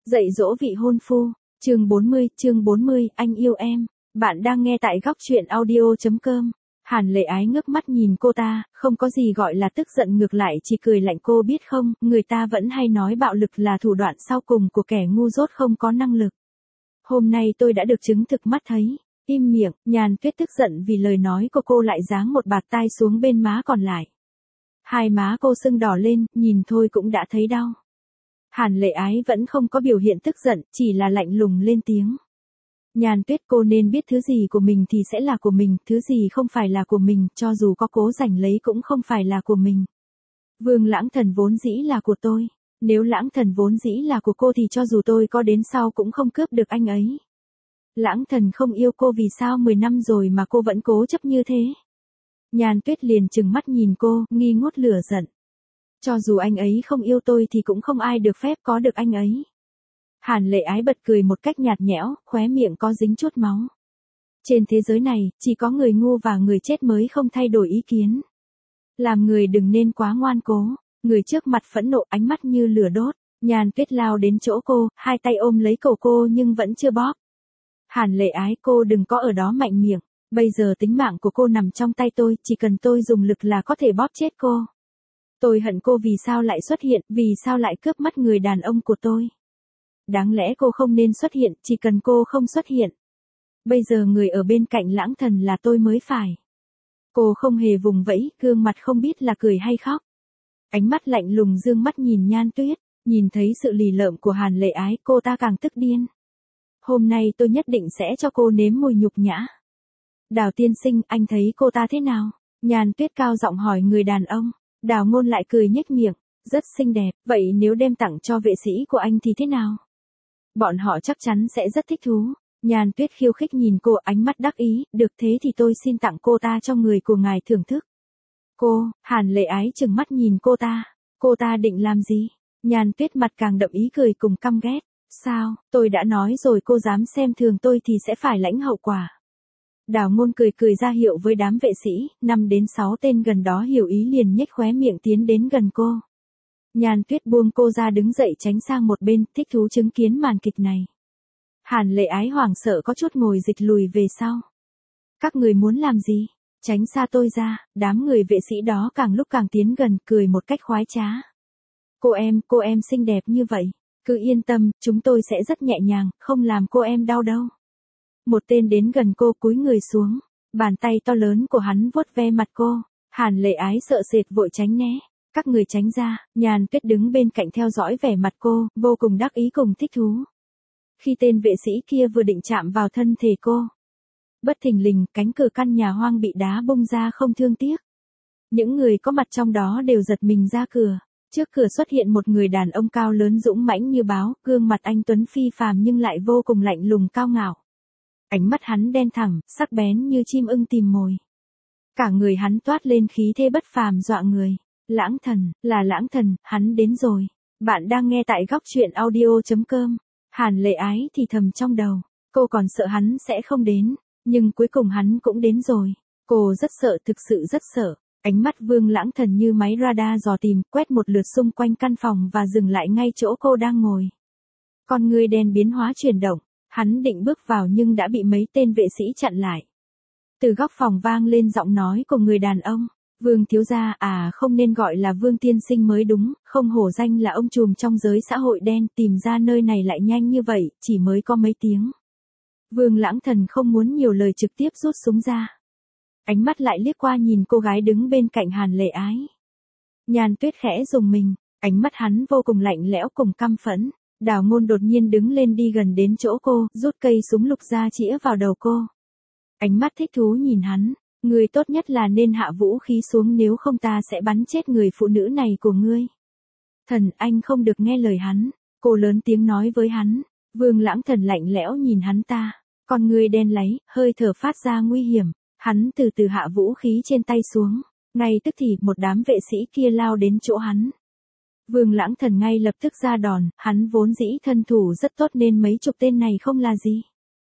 Dạy dỗ vị hôn phu, chương 40, anh yêu em. Bạn đang nghe tại góc truyện audio.com. Hàn Lệ Ái ngước mắt nhìn cô ta, không có gì gọi là tức giận, ngược lại chỉ cười lạnh. Cô biết không, người ta vẫn hay nói bạo lực là thủ đoạn sau cùng của kẻ ngu dốt không có năng lực. Hôm nay tôi đã được chứng thực mắt thấy. Im miệng, Nhàn Tuyết tức giận vì lời nói của cô lại giáng một bạt tai xuống bên má còn lại. Hai má cô sưng đỏ lên, nhìn thôi cũng đã thấy đau. Hàn Lệ Ái vẫn không có biểu hiện tức giận, chỉ là lạnh lùng lên tiếng. Nhàn Tuyết, cô nên biết thứ gì của mình thì sẽ là của mình, thứ gì không phải là của mình, cho dù có cố giành lấy cũng không phải là của mình. Vương Lãng Thần vốn dĩ là của tôi. Nếu Lãng Thần vốn dĩ là của cô thì cho dù tôi có đến sau cũng không cướp được anh ấy. Lãng Thần không yêu cô, vì sao 10 năm rồi mà cô vẫn cố chấp như thế? Nhàn Tuyết liền trừng mắt nhìn cô, nghi ngút lửa giận. Cho dù anh ấy không yêu tôi thì cũng không ai được phép có được anh ấy. Hàn Lệ Ái bật cười một cách nhạt nhẽo, khóe miệng có dính chút máu. Trên thế giới này, chỉ có người ngu và người chết mới không thay đổi ý kiến. Làm người đừng nên quá ngoan cố. Người trước mặt phẫn nộ, ánh mắt như lửa đốt. Nhàn Tuyết lao đến chỗ cô, hai tay ôm lấy cổ cô nhưng vẫn chưa bóp. Hàn Lệ Ái, cô đừng có ở đó mạnh miệng. Bây giờ tính mạng của cô nằm trong tay tôi, chỉ cần tôi dùng lực là có thể bóp chết cô. Tôi hận cô vì sao lại xuất hiện, vì sao lại cướp mất người đàn ông của tôi. Đáng lẽ cô không nên xuất hiện, chỉ cần cô không xuất hiện. Bây giờ người ở bên cạnh Lãng Thần là tôi mới phải. Cô không hề vùng vẫy, gương mặt không biết là cười hay khóc. Ánh mắt lạnh lùng dương mắt nhìn Nhan Tuyết, nhìn thấy sự lì lợm của Hàn Lệ Ái, cô ta càng tức điên. Hôm nay tôi nhất định sẽ cho cô nếm mùi nhục nhã. Đào tiên sinh, anh thấy cô ta thế nào? Nhan Tuyết cao giọng hỏi người đàn ông. Đào Ngôn lại cười nhếch miệng, rất xinh đẹp, vậy nếu đem tặng cho vệ sĩ của anh thì thế nào? Bọn họ chắc chắn sẽ rất thích thú. Nhan Tuyết khiêu khích nhìn cô, ánh mắt đắc ý, được thế thì tôi xin tặng cô ta cho người của ngài thưởng thức. Cô, Hàn Lệ Ái trừng mắt nhìn cô ta định làm gì? Nhan Tuyết mặt càng đậm ý cười cùng căm ghét. Sao, tôi đã nói rồi, cô dám xem thường tôi thì sẽ phải lãnh hậu quả. Đào Ngôn cười ra hiệu với đám vệ sĩ, 5 đến 6 tên gần đó hiểu ý liền nhếch khóe miệng tiến đến gần cô. Nhan Tuyết buông cô ra đứng dậy tránh sang một bên, thích thú chứng kiến màn kịch này. Hàn Lệ Ái hoảng sợ có chút ngồi dịch lùi về sau. Các người muốn làm gì? Tránh xa tôi ra. Đám người vệ sĩ đó càng lúc càng tiến gần, cười một cách khoái trá. Cô em xinh đẹp như vậy. Cứ yên tâm, chúng tôi sẽ rất nhẹ nhàng, không làm cô em đau đâu. Một tên đến gần cô cúi người xuống. Bàn tay to lớn của hắn vuốt ve mặt cô. Hàn Lệ Ái sợ sệt vội tránh né. Các người tránh ra. Nhàn Tuyết đứng bên cạnh theo dõi vẻ mặt cô, vô cùng đắc ý cùng thích thú. Khi tên vệ sĩ kia vừa định chạm vào thân thể cô, bất thình lình, cánh cửa căn nhà hoang bị đá bung ra không thương tiếc. Những người có mặt trong đó đều giật mình ra cửa. Trước cửa xuất hiện một người đàn ông cao lớn dũng mãnh như báo, gương mặt anh tuấn phi phàm nhưng lại vô cùng lạnh lùng cao ngạo. Ánh mắt hắn đen thẳm, sắc bén như chim ưng tìm mồi. Cả người hắn toát lên khí thế bất phàm dọa người. Lãng Thần, là Lãng Thần, hắn đến rồi. Bạn đang nghe tại góc truyện audio.com. Hàn Lệ Ái thì thầm trong đầu. Cô còn sợ hắn sẽ không đến, nhưng cuối cùng hắn cũng đến rồi. Cô rất sợ, thực sự rất sợ. Ánh mắt Vương Lãng Thần như máy radar dò tìm, quét một lượt xung quanh căn phòng và dừng lại ngay chỗ cô đang ngồi. Con ngươi đen biến hóa chuyển động, hắn định bước vào nhưng đã bị mấy tên vệ sĩ chặn lại. Từ góc phòng vang lên giọng nói của người đàn ông. Vương thiếu gia, không nên gọi là Vương tiên sinh mới đúng, không hổ danh là ông trùm trong giới xã hội đen, tìm ra nơi này lại nhanh như vậy, chỉ mới có mấy tiếng. Vương Lãng Thần không muốn nhiều lời trực tiếp rút súng ra. Ánh mắt lại liếc qua nhìn cô gái đứng bên cạnh Hàn Lệ Ái. Nhan Tuyết khẽ rùng mình, ánh mắt hắn vô cùng lạnh lẽo cùng căm phẫn. Đào Ngôn đột nhiên đứng lên đi gần đến chỗ cô, rút cây súng lục ra chĩa vào đầu cô. Ánh mắt thích thú nhìn hắn. Ngươi tốt nhất là nên hạ vũ khí xuống, nếu không ta sẽ bắn chết người phụ nữ này của ngươi. Thần, anh không được nghe lời hắn. Cô lớn tiếng nói với hắn. Vương Lãng Thần lạnh lẽo nhìn hắn ta. Con ngươi đen láy, hơi thở phát ra nguy hiểm. Hắn từ từ hạ vũ khí trên tay xuống. Ngay tức thì một đám vệ sĩ kia lao đến chỗ hắn. Vương Lãng Thần ngay lập tức ra đòn. Hắn vốn dĩ thân thủ rất tốt nên mấy chục tên này không là gì.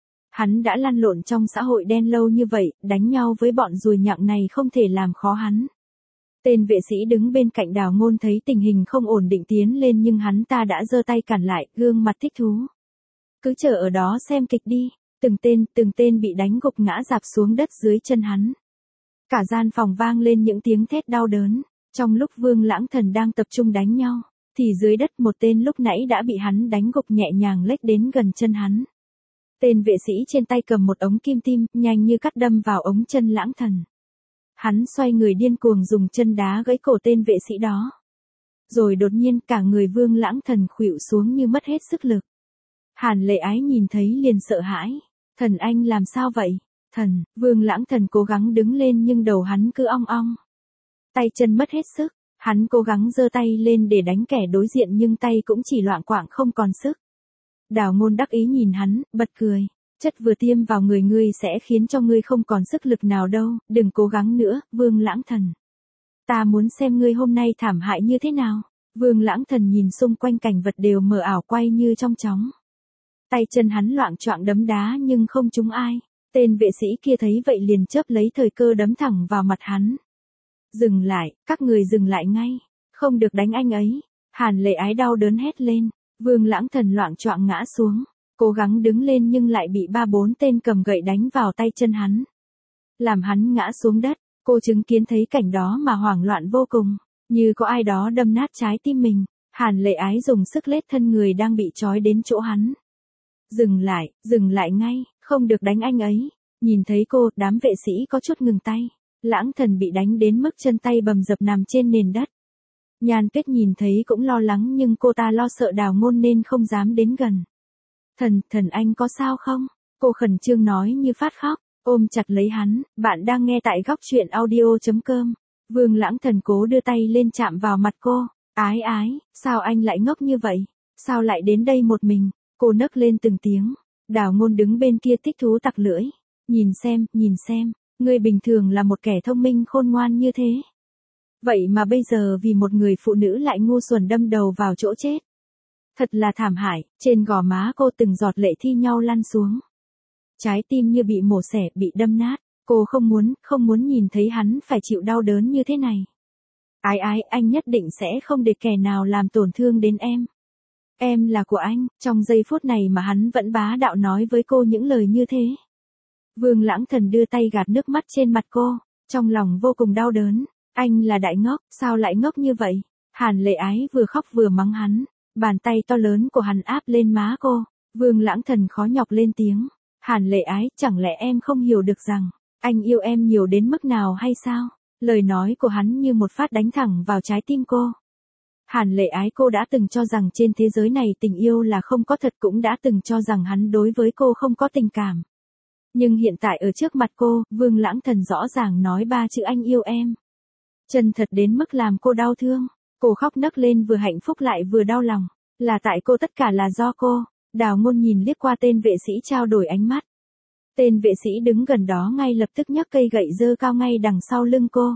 Hắn đã lăn lộn trong xã hội đen lâu như vậy, đánh nhau với bọn ruồi nhặng này không thể làm khó hắn. Tên vệ sĩ đứng bên cạnh Đào Ngôn thấy tình hình không ổn định tiến lên nhưng hắn ta đã giơ tay cản lại, gương mặt thích thú. Cứ chờ ở đó xem kịch đi. Từng tên bị đánh gục ngã rạp xuống đất dưới chân hắn. Cả gian phòng vang lên những tiếng thét đau đớn. Trong lúc Vương Lãng Thần đang tập trung đánh nhau, thì dưới đất một tên lúc nãy đã bị hắn đánh gục nhẹ nhàng lách đến gần chân hắn. Tên vệ sĩ trên tay cầm một ống kim tim, nhanh như cắt đâm vào ống chân Lãng Thần. Hắn xoay người điên cuồng dùng chân đá gãy cổ tên vệ sĩ đó. Rồi đột nhiên cả người Vương Lãng Thần khuỵu xuống như mất hết sức lực. Hàn Lệ Ái nhìn thấy liền sợ hãi. Thần anh làm sao vậy? Thần, Vương Lãng Thần cố gắng đứng lên nhưng đầu hắn cứ ong ong. Tay chân mất hết sức, hắn cố gắng giơ tay lên để đánh kẻ đối diện nhưng tay cũng chỉ loạng choạng không còn sức. Đào Ngôn đắc ý nhìn hắn, bật cười. Chất vừa tiêm vào người ngươi sẽ khiến cho ngươi không còn sức lực nào đâu, đừng cố gắng nữa, Vương Lãng Thần. Ta muốn xem ngươi hôm nay thảm hại như thế nào. Vương Lãng Thần nhìn xung quanh cảnh vật đều mờ ảo quay như trong chóng. Tay chân hắn loạng choạng đấm đá nhưng không trúng ai. Tên vệ sĩ kia thấy vậy liền chớp lấy thời cơ đấm thẳng vào mặt hắn. Dừng lại, các người dừng lại ngay. Không được đánh anh ấy. Hàn Lệ Ái đau đớn hét lên. Vương Lãng Thần loạng choạng ngã xuống. Cố gắng đứng lên nhưng lại bị 3-4 tên cầm gậy đánh vào tay chân hắn. Làm hắn ngã xuống đất. Cô chứng kiến thấy cảnh đó mà hoảng loạn vô cùng. Như có ai đó đâm nát trái tim mình. Hàn Lệ Ái dùng sức lết thân người đang bị trói đến chỗ hắn. Dừng lại ngay, không được đánh anh ấy. Nhìn thấy cô, đám vệ sĩ có chút ngừng tay. Lãng Thần bị đánh đến mức chân tay bầm dập nằm trên nền đất. Nhan Tuyết nhìn thấy cũng lo lắng nhưng cô ta lo sợ Đào Ngôn nên không dám đến gần. Thần anh có sao không? Cô khẩn trương nói như phát khóc, ôm chặt lấy hắn. Bạn đang nghe tại Góc Truyện Audio.com. Vương Lãng Thần cố đưa tay lên chạm vào mặt cô. Ái ái, sao anh lại ngốc như vậy? Sao lại đến đây một mình? Cô nấc lên từng tiếng. Đào Ngôn đứng bên kia thích thú tặc lưỡi. Nhìn xem, ngươi bình thường là một kẻ thông minh khôn ngoan như thế. Vậy mà bây giờ vì một người phụ nữ lại ngu xuẩn đâm đầu vào chỗ chết. Thật là thảm hại, trên gò má cô từng giọt lệ thi nhau lăn xuống. Trái tim như bị mổ xẻ, bị đâm nát. Cô không muốn nhìn thấy hắn phải chịu đau đớn như thế này. Ái ái, anh nhất định sẽ không để kẻ nào làm tổn thương đến em. Em là của anh. Trong giây phút này mà hắn vẫn bá đạo nói với cô những lời như thế. Vương Lãng Thần đưa tay gạt nước mắt trên mặt cô. Trong lòng vô cùng đau đớn. Anh là đại ngốc, sao lại ngốc như vậy? Hàn Lệ Ái vừa khóc vừa mắng hắn. Bàn tay to lớn của hắn áp lên má cô. Vương Lãng Thần khó nhọc lên tiếng. Hàn Lệ Ái, chẳng lẽ em không hiểu được rằng anh yêu em nhiều đến mức nào hay sao? Lời nói của hắn như một phát đánh thẳng vào trái tim cô. Hàn Lệ Ái, cô đã từng cho rằng trên thế giới này tình yêu là không có thật, cũng đã từng cho rằng hắn đối với cô không có tình cảm. Nhưng hiện tại ở trước mặt cô, Vương Lãng Thần rõ ràng nói 3 chữ anh yêu em. Chân thật đến mức làm cô đau thương. Cô khóc nấc lên vừa hạnh phúc lại vừa đau lòng. Là tại cô, tất cả là do cô. Đào Ngôn nhìn liếc qua tên vệ sĩ trao đổi ánh mắt. Tên vệ sĩ đứng gần đó ngay lập tức nhấc cây gậy giơ cao ngay đằng sau lưng cô.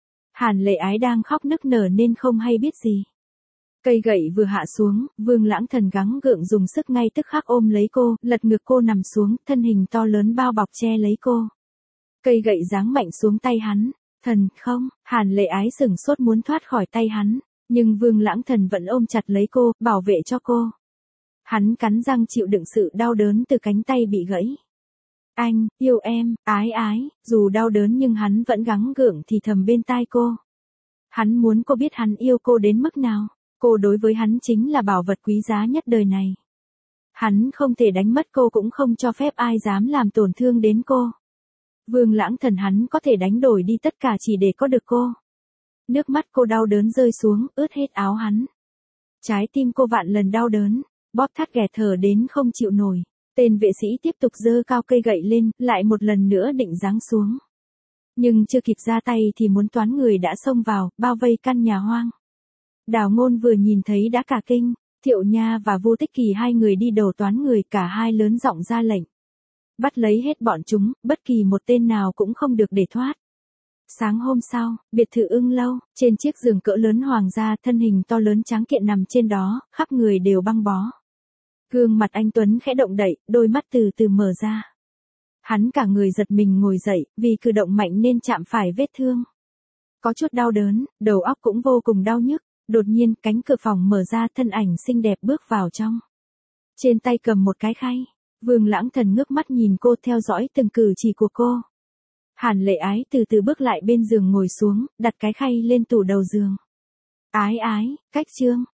Hàn Lệ Ái đang khóc nức nở nên không hay biết gì. Cây gậy vừa hạ xuống, Vương Lãng Thần gắng gượng dùng sức ngay tức khắc ôm lấy cô, lật ngược cô nằm xuống, thân hình to lớn bao bọc che lấy cô. Cây gậy giáng mạnh xuống tay hắn. Thần, không, Hàn Lệ Ái sửng sốt muốn thoát khỏi tay hắn, nhưng Vương Lãng Thần vẫn ôm chặt lấy cô, bảo vệ cho cô. Hắn cắn răng chịu đựng sự đau đớn từ cánh tay bị gãy. Anh, yêu em, ái ái, dù đau đớn nhưng hắn vẫn gắng gượng thì thầm bên tai cô. Hắn muốn cô biết hắn yêu cô đến mức nào. Cô đối với hắn chính là bảo vật quý giá nhất đời này. Hắn không thể đánh mất cô, cũng không cho phép ai dám làm tổn thương đến cô. Vương Lãng Thần hắn có thể đánh đổi đi tất cả chỉ để có được cô. Nước mắt cô đau đớn rơi xuống, ướt hết áo hắn. Trái tim cô vạn lần đau đớn, bóp thắt nghẹt thở đến không chịu nổi. Tên vệ sĩ tiếp tục giơ cao cây gậy lên, lại một lần nữa định giáng xuống. Nhưng chưa kịp ra tay thì muốn toán người đã xông vào, bao vây căn nhà hoang. Đào Ngôn vừa nhìn thấy đã cả kinh. Thiệu Nha và Vô Tích Kỳ hai người đi đầu toán người, cả hai lớn giọng ra lệnh. Bắt lấy hết bọn chúng, bất kỳ một tên nào cũng không được để thoát. Sáng hôm sau, biệt thự Ưng Lâu, trên chiếc giường cỡ lớn hoàng gia, thân hình to lớn tráng kiện nằm trên đó, khắp người đều băng bó. Gương mặt anh Tuấn khẽ động đậy, đôi mắt từ từ mở ra. Hắn cả người giật mình ngồi dậy, vì cử động mạnh nên chạm phải vết thương. Có chút đau đớn, đầu óc cũng vô cùng đau nhức, đột nhiên cánh cửa phòng mở ra, thân ảnh xinh đẹp bước vào trong. Trên tay cầm một cái khay, Vương Lãng Thần ngước mắt nhìn cô, theo dõi từng cử chỉ của cô. Hàn Lệ Ái từ từ bước lại bên giường ngồi xuống, đặt cái khay lên tủ đầu giường. Ái ái, cách chương.